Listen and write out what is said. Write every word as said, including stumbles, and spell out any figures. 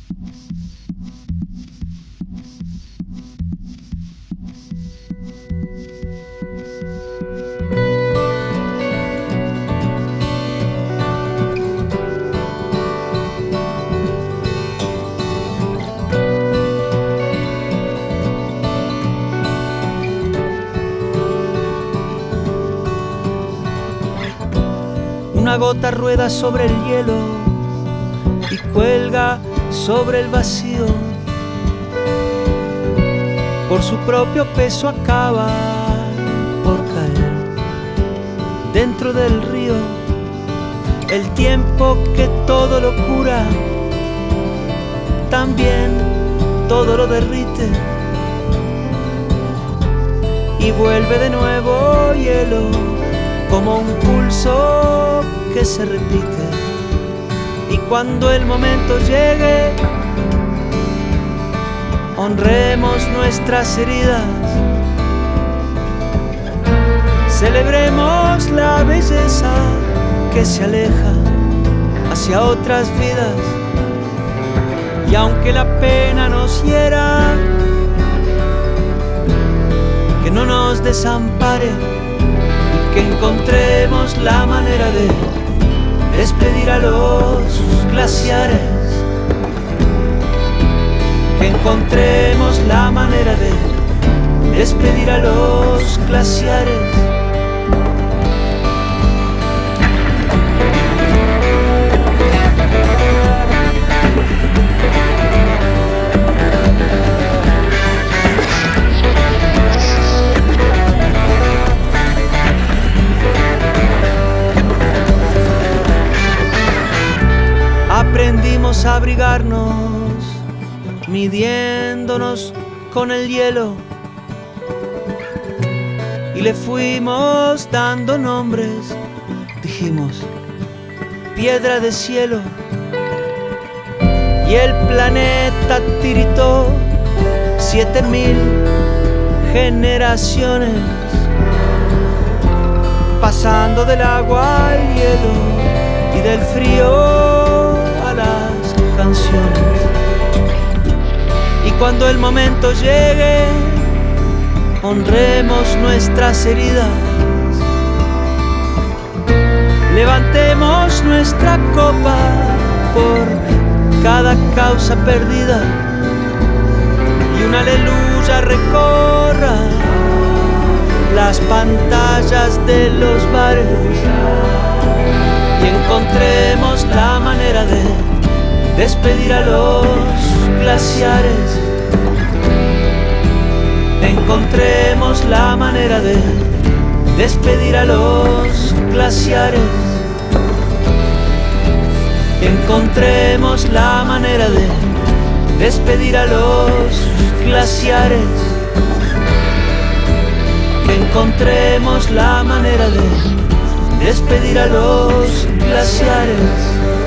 Una gota rueda sobre el hielo y cuelga sobre el vacío. Por su propio peso acaba por caer dentro del río. El tiempo que todo lo cura, también todo lo derrite. Y vuelve de nuevo hielo, como un pulso que se repite. Y cuando el momento llegue, honremos nuestras heridas, celebremos la belleza que se aleja hacia otras vidas. Y aunque la pena nos hiera, que no nos desampare, que encontremos la manera de despedir a los glaciares, que encontremos la manera de despedir a los glaciares. Aprendimos a abrigarnos, midiéndonos con el hielo, y le fuimos dando nombres. Dijimos, piedra de cielo, y el planeta tiritó siete mil generaciones, pasando del agua al hielo y del frío a las canciones. Y cuando el momento llegue, honremos nuestras heridas, levantemos nuestra copa por cada causa perdida, y una aleluya recorra las pantallas de los bares, y encontremos la manera de despedir a los glaciares. Encontremos la manera de despedir a los glaciares. Encontremos la manera de despedir a los glaciares. Encontremos la manera de despedir a los glaciares.